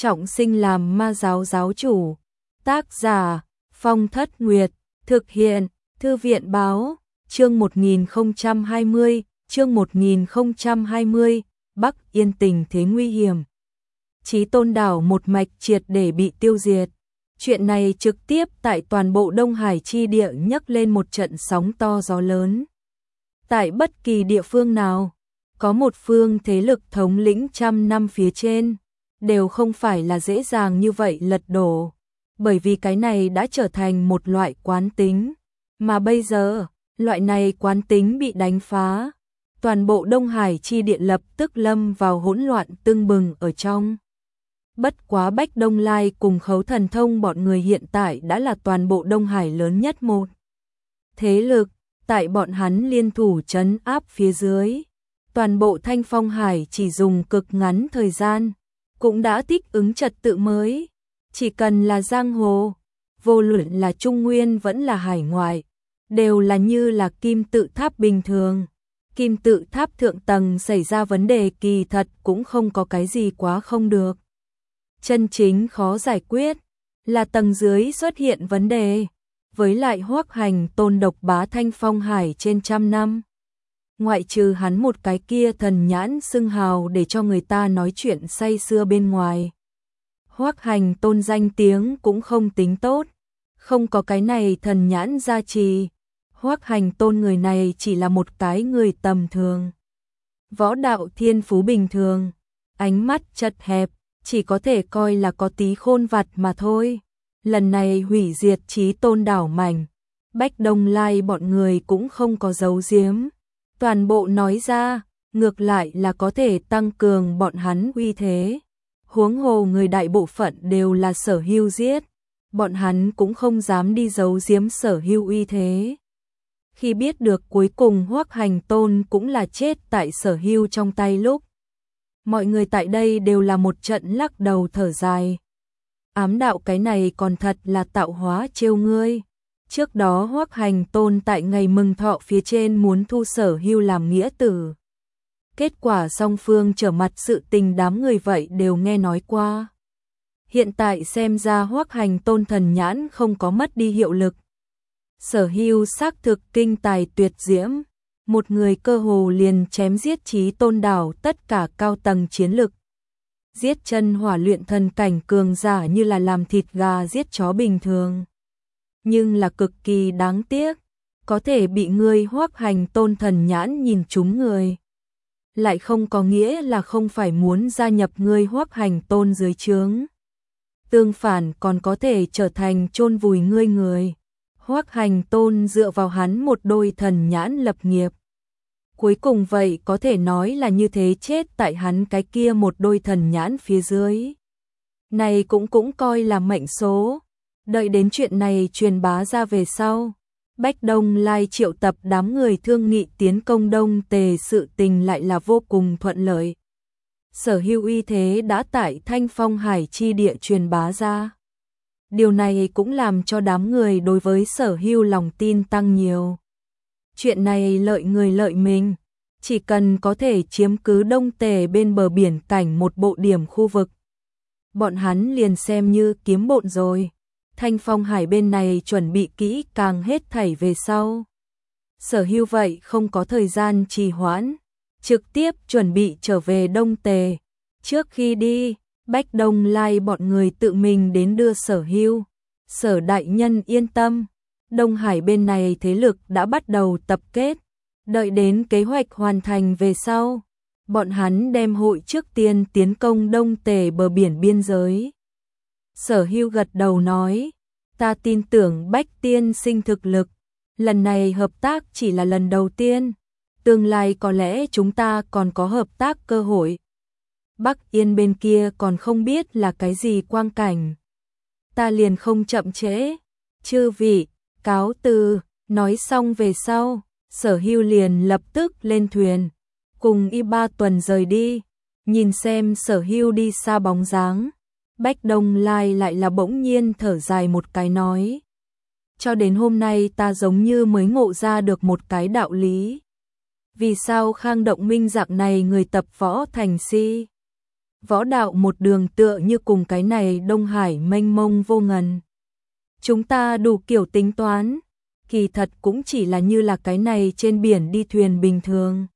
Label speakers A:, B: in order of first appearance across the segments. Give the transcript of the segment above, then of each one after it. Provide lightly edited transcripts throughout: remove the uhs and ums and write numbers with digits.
A: trọng sinh làm ma giáo giáo chủ. Tác giả Phong Thất Nguyệt, thực hiện Thư viện báo, chương 1020, Bắc Yên tình thế nguy hiểm. Chí Tôn đảo một mạch triệt để bị tiêu diệt. Chuyện này trực tiếp tại toàn bộ Đông Hải chi địa nhấc lên một trận sóng to gió lớn. Tại bất kỳ địa phương nào, có một phương thế lực thống lĩnh trăm năm phía trên, đều không phải là dễ dàng như vậy lật đổ, bởi vì cái này đã trở thành một loại quán tính, mà bây giờ, loại này quán tính bị đánh phá, toàn bộ Đông Hải chi địa lập tức lâm vào hỗn loạn tưng bừng ở trong. Bất quá Bách Đông Lai cùng Khấu Thần Thông bọn người hiện tại đã là toàn bộ Đông Hải lớn nhất một thế lực, tại bọn hắn liên thủ trấn áp phía dưới. Toàn bộ Thanh Phong Hải chỉ dùng cực ngắn thời gian, cũng đã thích ứng trật tự mới. Chỉ cần là giang hồ, vô luận là Trung Nguyên vẫn là hải ngoại, đều là như là kim tự tháp bình thường. Kim tự tháp thượng tầng xảy ra vấn đề kỳ thật cũng không có cái gì quá không được. Chân chính khó giải quyết, là tầng dưới xuất hiện vấn đề, với lại Hoắc Hành Tôn độc bá Thanh Phong Hải trên trăm năm. Ngoại trừ hắn một cái kia thần nhãn xưng hào để cho người ta nói chuyện say sưa bên ngoài, Hoắc Hành Tôn danh tiếng cũng không tính tốt, không có cái này thần nhãn gia trì, Hoắc Hành Tôn người này chỉ là một cái người tầm thường. Võ đạo thiên phú bình thường, ánh mắt chật hẹp, chỉ có thể coi là có tí khôn vặt mà thôi. Lần này hủy diệt Chí Tôn đảo mảnh, Bách Đông Lai bọn người cũng không có giấu giếm. Toàn bộ nói ra, ngược lại là có thể tăng cường bọn hắn uy thế. Huống hồ người đại bộ phận đều là Sở Hưu giết, bọn hắn cũng không dám đi giấu giếm Sở Hưu uy thế. Khi biết được cuối cùng Hoắc Hành Tôn cũng là chết tại Sở Hưu trong tay lúc, mọi người tại đây đều là một trận lắc đầu thở dài. Ám đạo cái này còn thật là tạo hóa trêu ngươi. Trước đó Hoắc Hành Tôn tại ngày mừng thọ phía trên muốn thu Sở Hưu làm nghĩa tử. Kết quả song phương trở mặt sự tình đám người vậy đều nghe nói qua. Hiện tại xem ra Hoắc Hành Tôn thần nhãn không có mất đi hiệu lực. Sở Hưu xác thực kinh tài tuyệt diễm, một người cơ hồ liền chém giết Chí Tôn đảo tất cả cao tầng chiến lực. Giết chân hỏa luyện thần cảnh cường giả như là làm thịt gà giết chó bình thường. Nhưng là cực kỳ đáng tiếc, có thể bị ngươi Hoắc Hành Tôn thần nhãn nhìn trúng người, lại không có nghĩa là không phải muốn gia nhập ngươi Hoắc Hành Tôn dưới trướng. Tương phản còn có thể trở thành chôn vùi ngươi người. Hoắc Hành Tôn dựa vào hắn một đôi thần nhãn lập nghiệp. Cuối cùng vậy có thể nói là như thế chết tại hắn cái kia một đôi thần nhãn phía dưới. Này cũng coi là mệnh số. Đợi đến chuyện này truyền bá ra về sau, Bách Đông Lai triệu tập đám người thương nghị tiến công Đông Tề, sự tình lại là vô cùng thuận lợi. Sở Hưu uy thế đã tại Thanh Phong Hải chi địa truyền bá ra. Điều này cũng làm cho đám người đối với Sở Hưu lòng tin tăng nhiều. Chuyện này lợi người lợi mình, chỉ cần có thể chiếm cứ Đông Tề bên bờ biển cảnh một bộ điểm khu vực, bọn hắn liền xem như kiếm bộn rồi. Thanh Phong Hải bên này chuẩn bị kỹ càng hết thảy về sau. Sở Hưu vậy không có thời gian trì hoãn, trực tiếp chuẩn bị trở về Đông Tề. Trước khi đi, Bách Đông Lai bọn người tự mình đến đưa Sở Hưu. Sở đại nhân yên tâm, Đông Hải bên này thế lực đã bắt đầu tập kết, đợi đến kế hoạch hoàn thành về sau, bọn hắn đem hội trước tiên tiến công Đông Tề bờ biển biên giới. Sở Hưu gật đầu nói, ta tin tưởng Bách tiên sinh thực lực, lần này hợp tác chỉ là lần đầu tiên, tương lai có lẽ chúng ta còn có hợp tác cơ hội. Bắc Yên bên kia còn không biết là cái gì quang cảnh. Ta liền không chậm trễ, chư vị, cáo từ. Nói xong về sau, Sở Hưu liền lập tức lên thuyền, cùng Y Ba Tuần rời đi. Nhìn xem Sở Hưu đi xa bóng dáng, Bách Đông Lai lại là bỗng nhiên thở dài một cái nói, cho đến hôm nay ta giống như mới ngộ ra được một cái đạo lý. Vì sao Khang Động Minh dạng này người tập võ thành si? võ đạo một đường tựa như cùng cái này Đông Hải mênh mông vô ngần. Chúng ta đủ kiểu tính toán, kỳ thật cũng chỉ là như là cái này trên biển đi thuyền bình thường.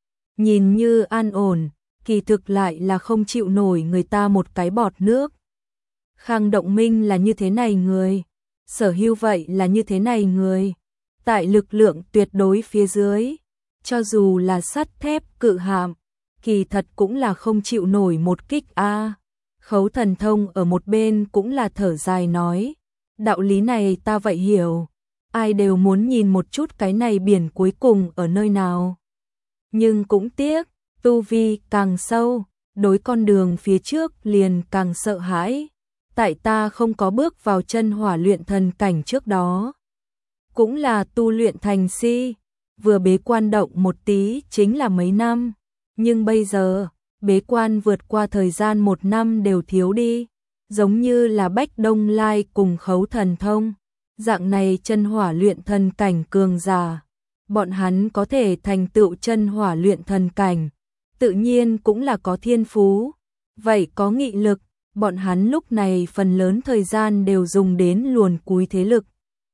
A: Nhìn như an ổn, kỳ thực lại là không chịu nổi người ta một cái bọt nước. Khang Động Minh là như thế này người, Sở Hưu vậy là như thế này người. Tại lực lượng tuyệt đối phía dưới, cho dù là sắt thép cự hạm, kỳ thật cũng là không chịu nổi một kích a. Khấu Thần Thông ở một bên cũng là thở dài nói, đạo lý này ta vậy hiểu, ai đều muốn nhìn một chút cái này biển cuối cùng ở nơi nào. Nhưng cũng tiếc, tu vi càng sâu, đối con đường phía trước liền càng sợ hãi. Tại ta không có bước vào chân hỏa luyện thần cảnh trước đó, cũng là tu luyện thành si, vừa bế quan động một tí chính là mấy năm, nhưng bây giờ, bế quan vượt qua thời gian 1 năm đều thiếu đi, giống như là Bách Đông Lai cùng Khấu Thần Thông, dạng này chân hỏa luyện thần cảnh cường giả, bọn hắn có thể thành tựu chân hỏa luyện thần cảnh, tự nhiên cũng là có thiên phú, vậy có nghị lực, bọn hắn lúc này phần lớn thời gian đều dùng đến luồn cúi thế lực,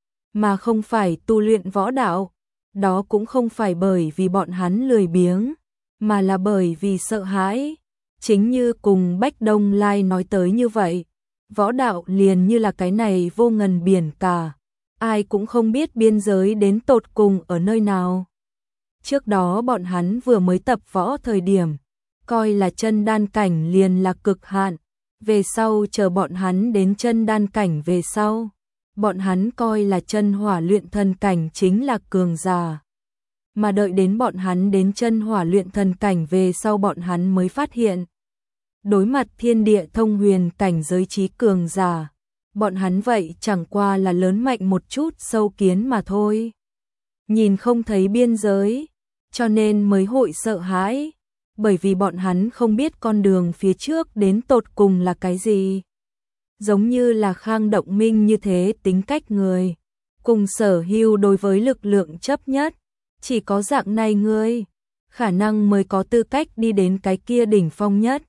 A: mà không phải tu luyện võ đạo. Đó cũng không phải bởi vì bọn hắn lười biếng, mà là bởi vì sợ hãi. Chính như cùng Bách Đông Lai nói tới như vậy, võ đạo liền như là cái này vô ngần biển cả, ai cũng không biết biên giới đến tột cùng ở nơi nào. Trước đó bọn hắn vừa mới tập võ thời điểm, coi là chân đan cảnh liền là cực hạn, về sau chờ bọn hắn đến chân đan cảnh về sau, bọn hắn coi là chân hỏa luyện thần cảnh chính là cường giả. Mà đợi đến bọn hắn đến chân hỏa luyện thần cảnh về sau bọn hắn mới phát hiện, đối mặt thiên địa thông huyền cảnh giới trí cường giả, bọn hắn vậy chẳng qua là lớn mạnh một chút sâu kiến mà thôi. Nhìn không thấy biên giới, cho nên mới hội sợ hãi, bởi vì bọn hắn không biết con đường phía trước đến tột cùng là cái gì. Giống như là Khang Động Minh như thế tính cách người, cùng Sở Hưu đối với lực lượng chấp nhất, chỉ có dạng này người, khả năng mới có tư cách đi đến cái kia đỉnh phong nhất.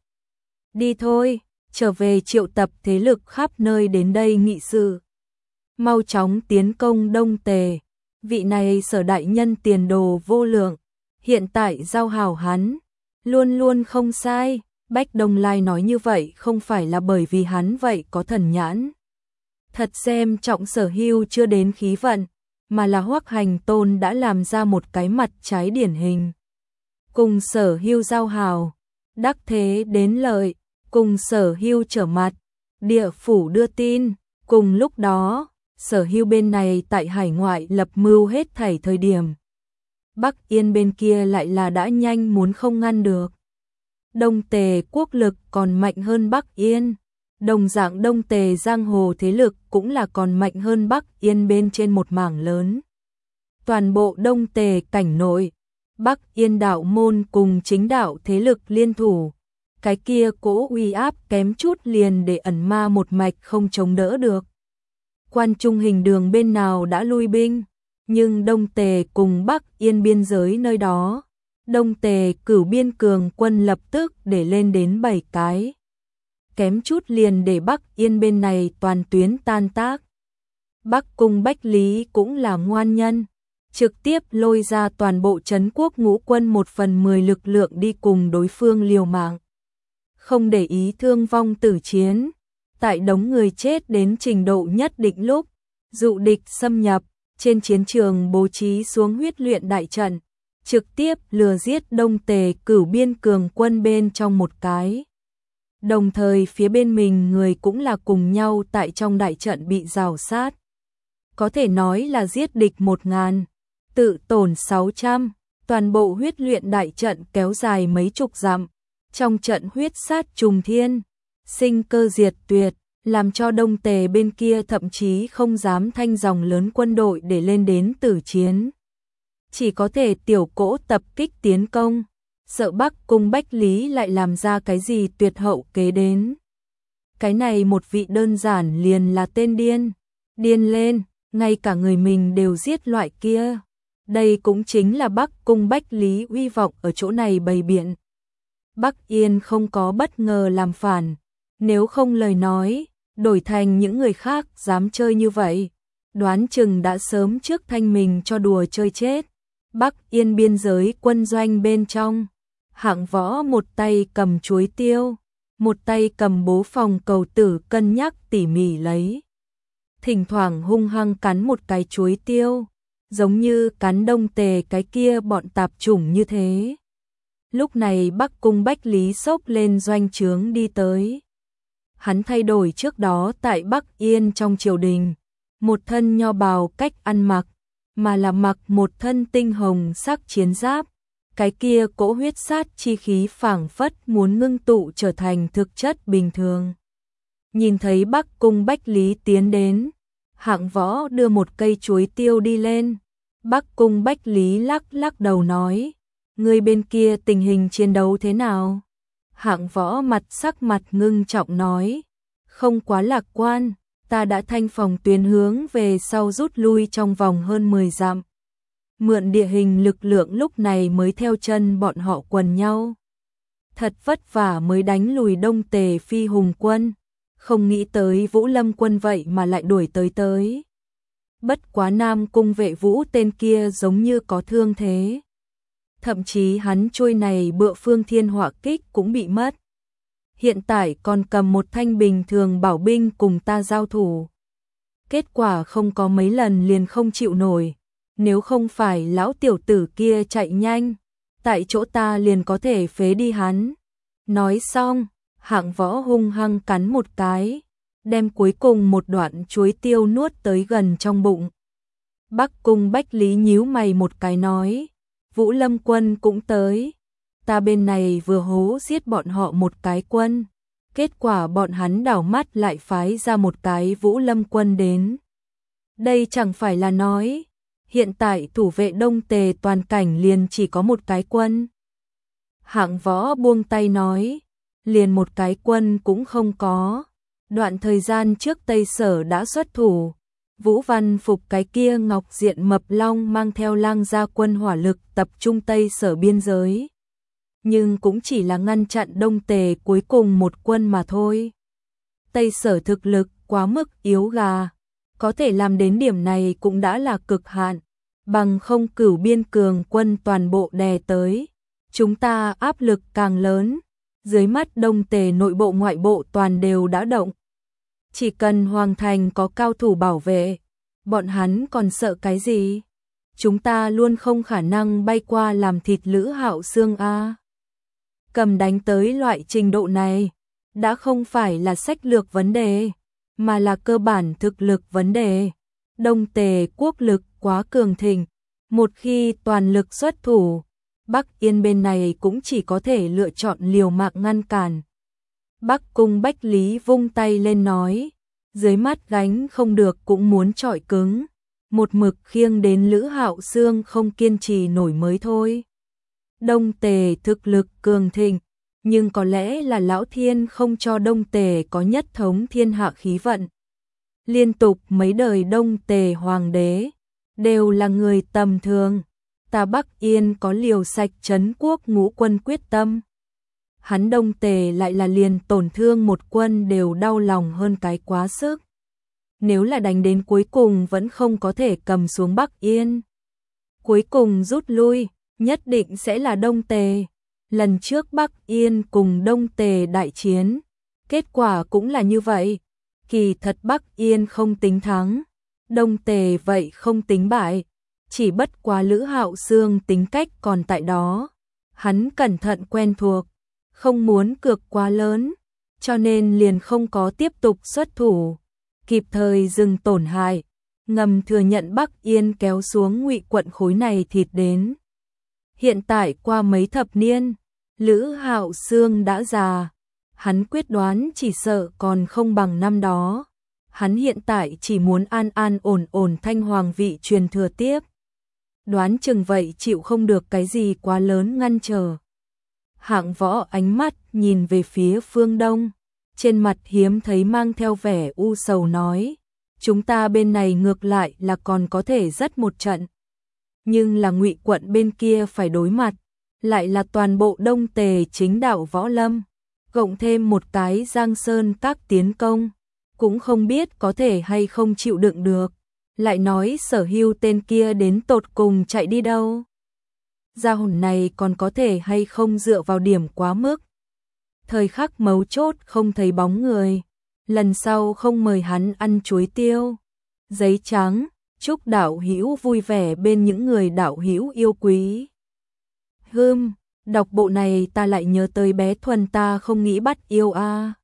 A: Đi thôi, trở về triệu tập thế lực khắp nơi đến đây nghị sự. Mau chóng tiến công Đông Tề, vị này Sở đại nhân tiền đồ vô lượng, hiện tại giao hảo hắn, luôn luôn không sai. Bách Đông Lai nói như vậy không phải là bởi vì hắn vậy có thần nhãn. Thật xem trọng Sở Hưu chưa đến khí vận, mà là Hoắc Hành Tôn đã làm ra một cái mặt trái điển hình. Cùng Sở Hưu giao hảo, đắc thế đến lợi, cùng Sở Hưu trở mặt, địa phủ đưa tin, cùng lúc đó, Sở Hưu bên này tại hải ngoại lập mưu hết thảy thời điểm. Bắc Yên bên kia lại là đã nhanh muốn không ngăn được. Đông Tề quốc lực còn mạnh hơn Bắc Yên, đồng dạng Đông Tề giang hồ thế lực cũng là còn mạnh hơn Bắc Yên bên trên một mảng lớn. Toàn bộ Đông Tề cảnh nội, Bắc Yên đạo môn cùng chính đạo thế lực liên thủ, cái kia cỗ uy áp kém chút liền để ẩn ma một mạch không chống đỡ được. Quan Trung Hình Đường bên nào đã lui binh, nhưng Đông Tề cùng Bắc Yên biên giới nơi đó, Đông Tề cửu biên cường quân lập tức để lên đến 7 cái. Kém chút liền để Bắc Yên bên này toàn tuyến tan tác. Bắc Cung Bách Lý cũng là ngoan nhân, trực tiếp lôi ra toàn bộ trấn quốc ngũ quân 1/10 lực lượng đi cùng đối phương liều mạng. Không để ý thương vong tử chiến, tại đống người chết đến trình độ nhất định lúc, dụ địch xâm nhập, trên chiến trường bố trí xuống huyết luyện đại trận, trực tiếp lừa giết Đông Tề cửu biên cường quân bên trong một cái. Đồng thời phía bên mình người cũng là cùng nhau tại trong đại trận bị rào sát. Có thể nói là giết địch 1000, tự tổn 600, toàn bộ huyết luyện đại trận kéo dài mấy chục dặm, trong trận huyết sát trùng thiên, sinh cơ diệt tuyệt, làm cho Đông Tề bên kia thậm chí không dám thanh dòng lớn quân đội để lên đến tử chiến. Chỉ có thể tiểu cỗ tập kích tiến công, sợ Bắc Cung Bách Lý lại làm ra cái gì tuyệt hậu kế đến. Cái này một vị đơn giản liền là tên điên, điên lên, ngay cả người mình đều giết loại kia. Đây cũng chính là Bắc Cung Bách Lý uy vọng ở chỗ này bày biện. Bắc Yên không có bất ngờ làm phản, nếu không lời nói, đổi thành những người khác dám chơi như vậy, đoán chừng đã sớm trước thanh mình cho đùa chơi chết. Bắc Yên biên giới quân doanh bên trong, Hạng Võ một tay cầm chuối tiêu, một tay cầm bố phòng cầu tử cân nhắc tỉ mỉ lấy. Thỉnh thoảng hung hăng cắn một cái chuối tiêu, giống như cắn Đông Tề cái kia bọn tạp chủng như thế. Lúc này Bắc Cung Bách Lý xốc lên doanh trướng đi tới. Hắn thay đổi trước đó tại Bắc Yên trong triều đình, một thân nho bào cách ăn mặc, mà là mặc một thân tinh hồng sắc chiến giáp, cái kia cỗ huyết sát chi khí phảng phất muốn ngưng tụ trở thành thực chất bình thường. Nhìn thấy Bắc Cung Bách Lý tiến đến, Hạng Võ đưa một cây chuối tiêu đi lên. Bắc Cung Bách Lý lắc lắc đầu nói, người bên kia tình hình chiến đấu thế nào? Hạng Võ sắc mặt ngưng trọng nói, không quá lạc quan, ta đã thanh phòng tuyến hướng về sau rút lui trong vòng hơn 10 dặm. Mượn địa hình lực lượng lúc này mới theo chân bọn họ quần nhau. Thật vất vả mới đánh lùi Đông Tề Phi Hùng quân, không nghĩ tới Vũ Lâm quân vậy mà lại đuổi tới. Bất quá Nam Cung Vệ Vũ tên kia giống như có thương thế. Thậm chí hắn trôi này bựa phương thiên hỏa kích cũng bị mất. Hiện tại còn cầm một thanh bình thường bảo binh cùng ta giao thủ. Kết quả không có mấy lần liền không chịu nổi. Nếu không phải lão tiểu tử kia chạy nhanh, tại chỗ ta liền có thể phế đi hắn. Nói xong, Hạng Võ hung hăng cắn một cái, đem cuối cùng một đoạn chuối tiêu nuốt tới gần trong bụng. Bắc Cung Bách Lý nhíu mày một cái nói, Vũ Lâm quân cũng tới. Ta bên này vừa hố giết bọn họ một cái quân, kết quả bọn hắn đảo mắt lại phái ra một cái Vũ Lâm quân đến. Đây chẳng phải là nói, hiện tại thủ vệ Đông Tề toàn cảnh liền chỉ có một cái quân. Hạng Võ buông tay nói, liền một cái quân cũng không có. Đoạn thời gian trước Tây Sở đã xuất thủ, Vũ Văn Phục cái kia ngọc diện mập long mang theo lang gia quân hỏa lực tập trung Tây Sở biên giới. Nhưng cũng chỉ là ngăn chặn Đông Tề cuối cùng một quân mà thôi. Tây Sở thực lực quá mức yếu gà, có thể làm đến điểm này cũng đã là cực hạn, bằng không Cửu Biên cường quân toàn bộ đè tới. Chúng ta áp lực càng lớn, dưới mắt Đông Tề nội bộ ngoại bộ toàn đều đã động. Chỉ cần Hoàng Thành có cao thủ bảo vệ, bọn hắn còn sợ cái gì? Chúng ta luôn không khả năng bay qua làm thịt Lữ Hạo Xương a. Cầm đánh tới loại trình độ này, đã không phải là sách lược vấn đề, mà là cơ bản thực lực vấn đề. Đông Tề quốc lực quá cường thịnh, một khi toàn lực xuất thủ, Bắc Yên bên này cũng chỉ có thể lựa chọn liều mạng ngăn cản. Bắc Cung Bách Lý vung tay lên nói, dưới mắt gánh không được cũng muốn chọi cứng, một mực khiêng đến Lữ Hạo Xương không kiên trì nổi mới thôi. Đông Tề thực lực cường thịnh, nhưng có lẽ là Lão Thiên không cho Đông Tề có nhất thống thiên hạ khí vận. Liên tục mấy đời Đông Tề hoàng đế đều là người tầm thường, ta Bắc Yên có liều sạch trấn quốc ngũ quân quyết tâm. Hắn Đông Tề lại là liền tổn thương một quân đều đau lòng hơn cái quá sức. Nếu là đánh đến cuối cùng vẫn không có thể cầm xuống Bắc Yên, cuối cùng rút lui, nhất định sẽ là Đông Tề. Lần trước Bắc Yên cùng Đông Tề đại chiến, kết quả cũng là như vậy. Kỳ thật Bắc Yên không tính thắng, Đông Tề vậy không tính bại, chỉ bất quá Lữ Hạo Xương tính cách còn tại đó. Hắn cẩn thận quen thuộc, không muốn cược quá lớn, cho nên liền không có tiếp tục xuất thủ, kịp thời dừng tổn hại, ngầm thừa nhận Bắc Yên kéo xuống Ngụy quận khối này thịt đến. Hiện tại qua mấy thập niên, Lữ Hạo Xương đã già, hắn quyết đoán chỉ sợ còn không bằng năm đó. Hắn hiện tại chỉ muốn an an ổn ổn thanh hoàng vị truyền thừa tiếp. Đoán chừng vậy chịu không được cái gì quá lớn ngăn trở. Hạng Võ ánh mắt nhìn về phía phương đông, trên mặt hiếm thấy mang theo vẻ u sầu nói, chúng ta bên này ngược lại là còn có thể rất một trận, nhưng là Ngụy quận bên kia phải đối mặt, lại là toàn bộ Đông Tề chính đạo võ lâm, cộng thêm một cái Giang Sơn các tiến công, cũng không biết có thể hay không chịu đựng được. Lại nói Sở Hưu tên kia đến tột cùng chạy đi đâu? Gia hồn này còn có thể hay không dựa vào điểm quá mức. Thời khắc mấu chốt không thấy bóng người, lần sau không mời hắn ăn chuối tiêu. Giấy trắng, chúc đạo hữu vui vẻ bên những người đạo hữu yêu quý. Đọc bộ này ta lại nhớ tới bé Thuần ta không nghĩ bắt yêu a.